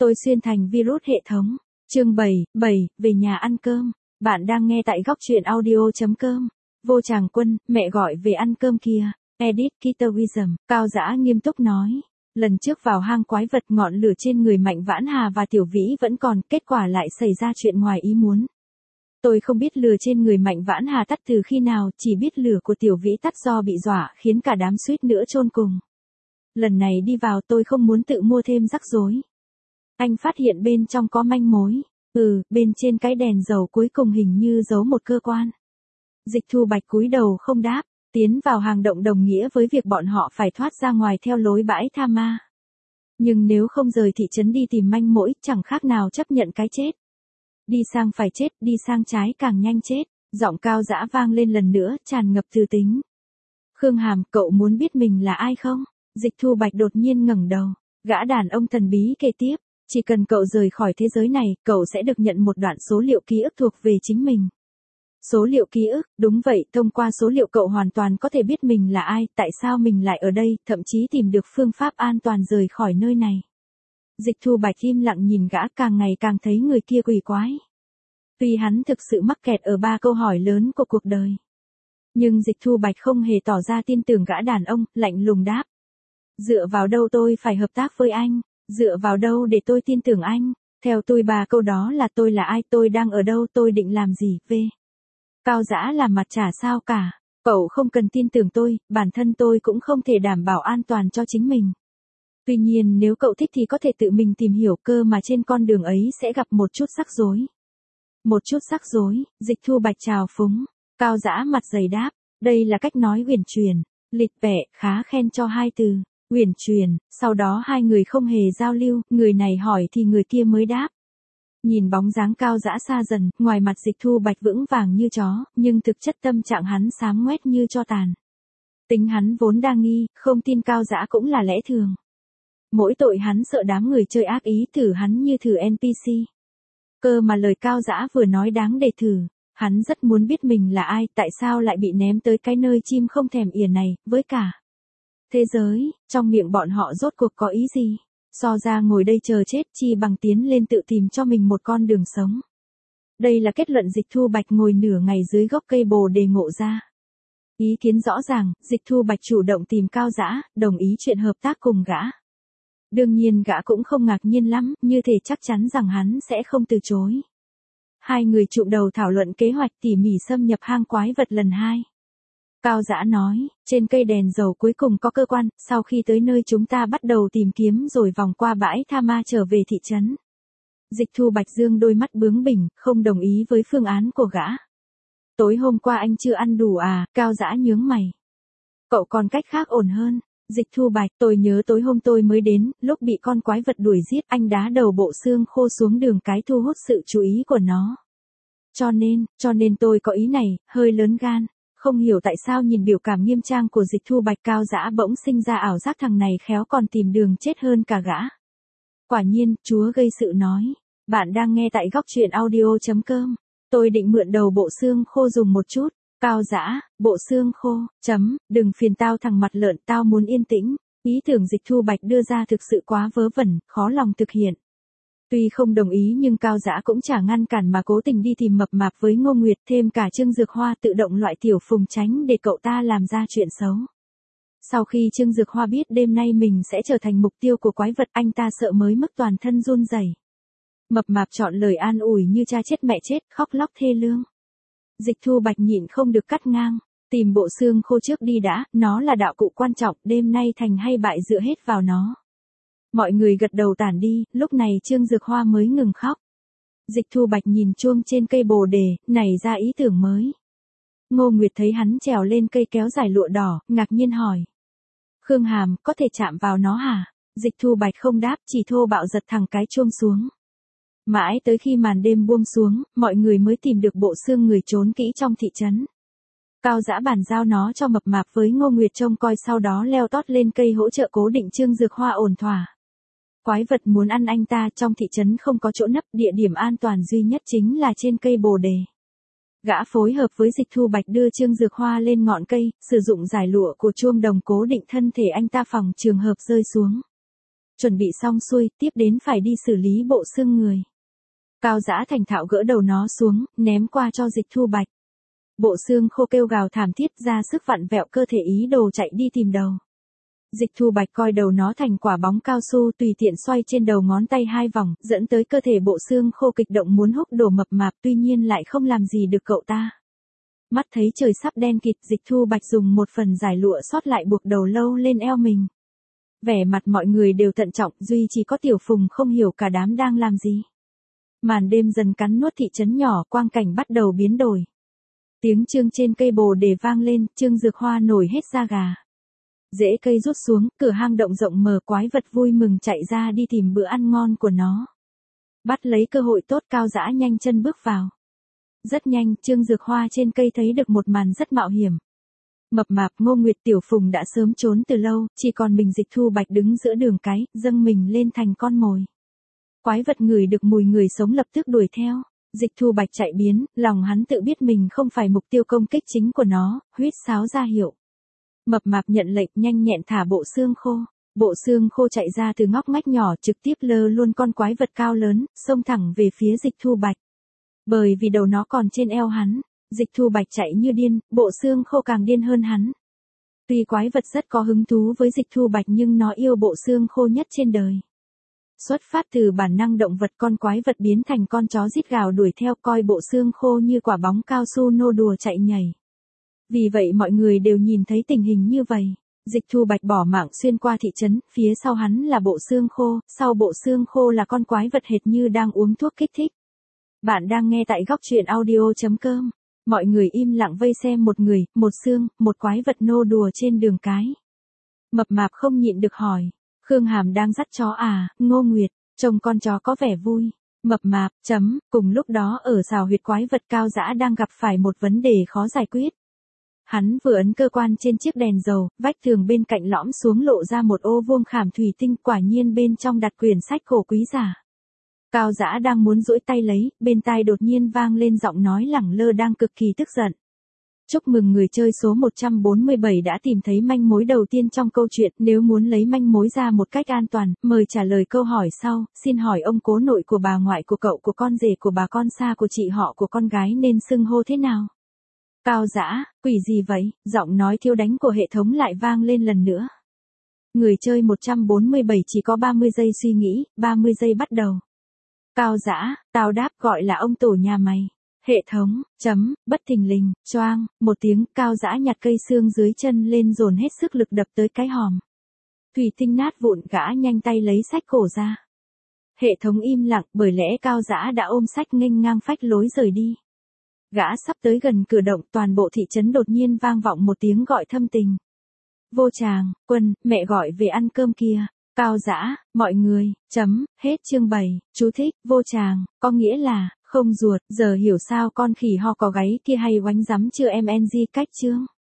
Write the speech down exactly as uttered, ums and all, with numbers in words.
Tôi xuyên thành virus hệ thống. Chương bảy, bảy, về nhà ăn cơm. Bạn đang nghe tại góc truyện audio chấm com. Vô Tràng Quân, mẹ gọi về ăn cơm kìa. Edit Kitawism, Cao Dã nghiêm túc nói. Lần trước vào hang quái vật ngọn lửa trên người Mạnh Vãn Hà và Tiểu Vĩ vẫn còn, kết quả lại xảy ra chuyện ngoài ý muốn. Tôi không biết lửa trên người Mạnh Vãn Hà tắt từ khi nào, chỉ biết lửa của Tiểu Vĩ tắt do bị dọa, khiến cả đám suýt nữa chôn cùng. Lần này đi vào tôi không muốn tự mua thêm rắc rối. Anh phát hiện bên trong có manh mối. Ừ, bên trên cái đèn dầu cuối cùng hình như giấu một cơ quan. Dịch Thu Bạch cúi đầu không đáp, tiến vào hang động đồng nghĩa với việc bọn họ phải thoát ra ngoài theo lối bãi tha ma. Nhưng nếu không rời thị trấn đi tìm manh mối, chẳng khác nào chấp nhận cái chết. Đi sang phải chết, đi sang trái càng nhanh chết. Giọng Cao Dã vang lên lần nữa, tràn ngập từ tính. Khương Hàm, cậu muốn biết mình là ai không? Dịch Thu Bạch đột nhiên ngẩng đầu. Gã đàn ông thần bí kể tiếp. Chỉ cần cậu rời khỏi thế giới này, cậu sẽ được nhận một đoạn số liệu ký ức thuộc về chính mình. Số liệu ký ức, đúng vậy, thông qua số liệu cậu hoàn toàn có thể biết mình là ai, tại sao mình lại ở đây, thậm chí tìm được phương pháp an toàn rời khỏi nơi này. Dịch Thu Bạch im lặng nhìn gã, càng ngày càng thấy người kia quỷ quái. Tuy hắn thực sự mắc kẹt ở ba câu hỏi lớn của cuộc đời. Nhưng Dịch Thu Bạch không hề tỏ ra tin tưởng gã đàn ông, lạnh lùng đáp. Dựa vào đâu tôi phải hợp tác với anh? Dựa vào đâu để tôi tin tưởng anh? Theo tôi ba câu đó là tôi là ai, tôi đang ở đâu, tôi định làm gì, v. Cao Dã làm mặt chả sao cả. Cậu không cần tin tưởng tôi, bản thân tôi cũng không thể đảm bảo an toàn cho chính mình. Tuy nhiên nếu cậu thích thì có thể tự mình tìm hiểu, cơ mà trên con đường ấy sẽ gặp một chút rắc rối. Một chút rắc rối, Dịch Thu Bạch chào phúng. Cao Dã mặt dày đáp, đây là cách nói uyển chuyển, lịch vẹ, khá khen cho hai từ. Uyển chuyển, sau đó hai người không hề giao lưu, người này hỏi thì người kia mới đáp. Nhìn bóng dáng Cao Dã xa dần, ngoài mặt Dịch Thu Bạch vững vàng như chó, nhưng thực chất tâm trạng hắn xám ngoét như tro tàn. Tính hắn vốn đa nghi, không tin Cao Dã cũng là lẽ thường. Mỗi tội hắn sợ đám người chơi ác ý thử hắn như thử en pê xê. Cơ mà lời Cao Dã vừa nói đáng để thử, hắn rất muốn biết mình là ai, tại sao lại bị ném tới cái nơi chim không thèm ỉa này, với cả thế giới, trong miệng bọn họ rốt cuộc có ý gì? So ra ngồi đây chờ chết chi bằng tiến lên tự tìm cho mình một con đường sống. Đây là kết luận Dịch Thu Bạch ngồi nửa ngày dưới gốc cây bồ đề ngộ ra. Ý kiến rõ ràng, Dịch Thu Bạch chủ động tìm Cao Dã, đồng ý chuyện hợp tác cùng gã. Đương nhiên gã cũng không ngạc nhiên lắm, như thể chắc chắn rằng hắn sẽ không từ chối. Hai người chụm đầu thảo luận kế hoạch tỉ mỉ xâm nhập hang quái vật lần hai. Cao Dã nói, trên cây đèn dầu cuối cùng có cơ quan, sau khi tới nơi chúng ta bắt đầu tìm kiếm rồi vòng qua bãi tha ma trở về thị trấn. Dịch Thu Bạch dương đôi mắt bướng bỉnh, không đồng ý với phương án của gã. Tối hôm qua anh chưa ăn đủ à? Cao Dã nhướng mày. Cậu còn cách khác ổn hơn. Dịch Thu Bạch, tôi nhớ tối hôm tôi mới đến, lúc bị con quái vật đuổi giết, anh đá đầu bộ xương khô xuống đường cái thu hút sự chú ý của nó. Cho nên, cho nên tôi có ý này, hơi lớn gan. Không hiểu tại sao nhìn biểu cảm nghiêm trang của Dịch Thu Bạch, Cao Dã bỗng sinh ra ảo giác thằng này khéo còn tìm đường chết hơn cả gã. Quả nhiên, Chúa gây sự nói. Bạn đang nghe tại góc truyện audio chấm com. Tôi định mượn đầu bộ xương khô dùng một chút. Cao Dã, bộ xương khô, chấm, đừng phiền tao thằng mặt lợn, tao muốn yên tĩnh. Ý tưởng Dịch Thu Bạch đưa ra thực sự quá vớ vẩn, khó lòng thực hiện. Tuy không đồng ý nhưng Cao Dã cũng chả ngăn cản mà cố tình đi tìm mập mạp với Ngô Nguyệt, thêm cả Trương Dược Hoa tự động loại Tiểu Phùng tránh để cậu ta làm ra chuyện xấu. Sau khi Trương Dược Hoa biết đêm nay mình sẽ trở thành mục tiêu của quái vật, anh ta sợ mới mức toàn thân run rẩy. Mập mạp chọn lời an ủi như cha chết mẹ chết, khóc lóc thê lương. Dịch Thu Bạch nhịn không được cắt ngang, tìm bộ xương khô trước đi đã, nó là đạo cụ quan trọng, đêm nay thành hay bại dựa hết vào nó. Mọi người gật đầu tản đi, lúc này Trương Dược Hoa mới ngừng khóc. Dịch Thu Bạch nhìn chuông trên cây bồ đề, nảy ra ý tưởng mới. Ngô Nguyệt thấy hắn trèo lên cây kéo dài lụa đỏ, ngạc nhiên hỏi. Khương Hàm, có thể chạm vào nó hả? Dịch Thu Bạch không đáp, chỉ thô bạo giật thẳng cái chuông xuống. Mãi tới khi màn đêm buông xuống, mọi người mới tìm được bộ xương người trốn kỹ trong thị trấn. Cao Dã bàn giao nó cho mập mạp với Ngô Nguyệt trông coi, sau đó leo tót lên cây hỗ trợ cố định Trương Dược Hoa ổn thỏa. Quái vật muốn ăn anh ta, trong thị trấn không có chỗ nấp, địa điểm an toàn duy nhất chính là trên cây bồ đề. Gã phối hợp với Dịch Thu Bạch đưa Trương Dược Hoa lên ngọn cây, sử dụng giải lụa của chuông đồng cố định thân thể anh ta phòng trường hợp rơi xuống. chuẩn bị xong xuôi, tiếp đến phải đi xử lý bộ xương người. Cao Dã thành thạo gỡ đầu nó xuống, ném qua cho Dịch Thu Bạch. Bộ xương khô kêu gào thảm thiết, ra sức vặn vẹo cơ thể ý đồ chạy đi tìm đầu. Dịch Thu Bạch coi đầu nó thành quả bóng cao su, tùy tiện xoay trên đầu ngón tay hai vòng, dẫn tới cơ thể bộ xương khô kịch động muốn húc đổ mập mạp, tuy nhiên lại không làm gì được cậu ta. Mắt thấy trời sắp đen kịt, Dịch Thu Bạch dùng một phần giải lụa sót lại buộc đầu lâu lên eo mình. Vẻ mặt mọi người đều thận trọng, duy chỉ có Tiểu Phùng không hiểu cả đám đang làm gì. Màn đêm dần cắn nuốt thị trấn nhỏ, quang cảnh bắt đầu biến đổi. Tiếng chương trên cây bồ đề vang lên, Trương Dược Hoa nổi hết da gà. Rễ cây rút xuống, cửa hang động rộng mở, quái vật vui mừng chạy ra đi tìm bữa ăn ngon của nó. Bắt lấy cơ hội tốt, Cao Dã nhanh chân bước vào. Rất nhanh, Trương Dược Hoa trên cây thấy được một màn rất mạo hiểm. Mập mạp, Ngô Nguyệt, Tiểu Phùng đã sớm trốn từ lâu, chỉ còn mình Dịch Thu Bạch đứng giữa đường cái, dâng mình lên thành con mồi. Quái vật ngửi được mùi người sống lập tức đuổi theo. Dịch Thu Bạch chạy biến, lòng hắn tự biết mình không phải mục tiêu công kích chính của nó, huýt sáo ra hiệu. Mập mạp nhận lệnh, nhanh nhẹn thả bộ xương khô. Bộ xương khô chạy ra từ ngóc ngách nhỏ, trực tiếp lơ luôn con quái vật cao lớn, xông thẳng về phía Dịch Thu Bạch. Bởi vì đầu nó còn trên eo hắn, Dịch Thu Bạch chạy như điên, bộ xương khô càng điên hơn hắn. Tuy quái vật rất có hứng thú với Dịch Thu Bạch nhưng nó yêu bộ xương khô nhất trên đời. Xuất phát từ bản năng động vật, con quái vật biến thành con chó rít gào đuổi theo, coi bộ xương khô như quả bóng cao su nô đùa chạy nhảy. Vì vậy mọi người đều nhìn thấy tình hình như vậy. Dịch Thu Bạch bỏ mạng xuyên qua thị trấn, phía sau hắn là bộ xương khô, sau bộ xương khô là con quái vật hệt như đang uống thuốc kích thích. Bạn đang nghe tại góc truyện audio chấm com. Mọi người im lặng vây xem một người, một xương, một quái vật nô đùa trên đường cái. Mập mạp không nhịn được hỏi. Khương Hàm đang dắt chó à, Ngô Nguyệt, trông con chó có vẻ vui. Mập mạp, chấm, cùng lúc đó ở rào huyệt quái vật, Cao Dã đang gặp phải một vấn đề khó giải quyết. Hắn vừa ấn cơ quan trên chiếc đèn dầu, vách tường bên cạnh lõm xuống lộ ra một ô vuông khảm thủy tinh, quả nhiên bên trong đặt quyển sách cổ quý giả. Cao Dã đang muốn duỗi tay lấy, bên tai đột nhiên vang lên giọng nói lẳng lơ đang cực kỳ tức giận. Chúc mừng người chơi số một trăm bốn mươi bảy đã tìm thấy manh mối đầu tiên trong câu chuyện, nếu muốn lấy manh mối ra một cách an toàn, mời trả lời câu hỏi sau, xin hỏi ông cố nội của bà ngoại của cậu, của con rể của bà, con xa của chị họ của con gái nên xưng hô thế nào? Cao Dã, quỷ gì vậy? Giọng nói thiêu đánh của hệ thống lại vang lên lần nữa. Người chơi một trăm bốn mươi bảy chỉ có ba mươi giây suy nghĩ, ba mươi giây bắt đầu. Cao Dã, tao đáp gọi là ông tổ nhà mày. Hệ thống, chấm, bất thình lình, choang, một tiếng, Cao Dã nhặt cây xương dưới chân lên dồn hết sức lực đập tới cái hòm. Thủy tinh nát vụn, gã nhanh tay lấy sách cổ ra. Hệ thống im lặng, bởi lẽ Cao Dã đã ôm sách nghênh ngang phách lối rời đi. Gã sắp tới gần cửa động, toàn bộ thị trấn đột nhiên vang vọng một tiếng gọi thâm tình. Vô Tràng, Quân, mẹ gọi về ăn cơm kìa. Cao Dã, mọi người, chấm, hết chương bảy, chú thích, Vô Tràng, có nghĩa là, không ruột, giờ hiểu sao con khỉ ho có gáy kia hay oánh rắm chưa em en giê cách chương.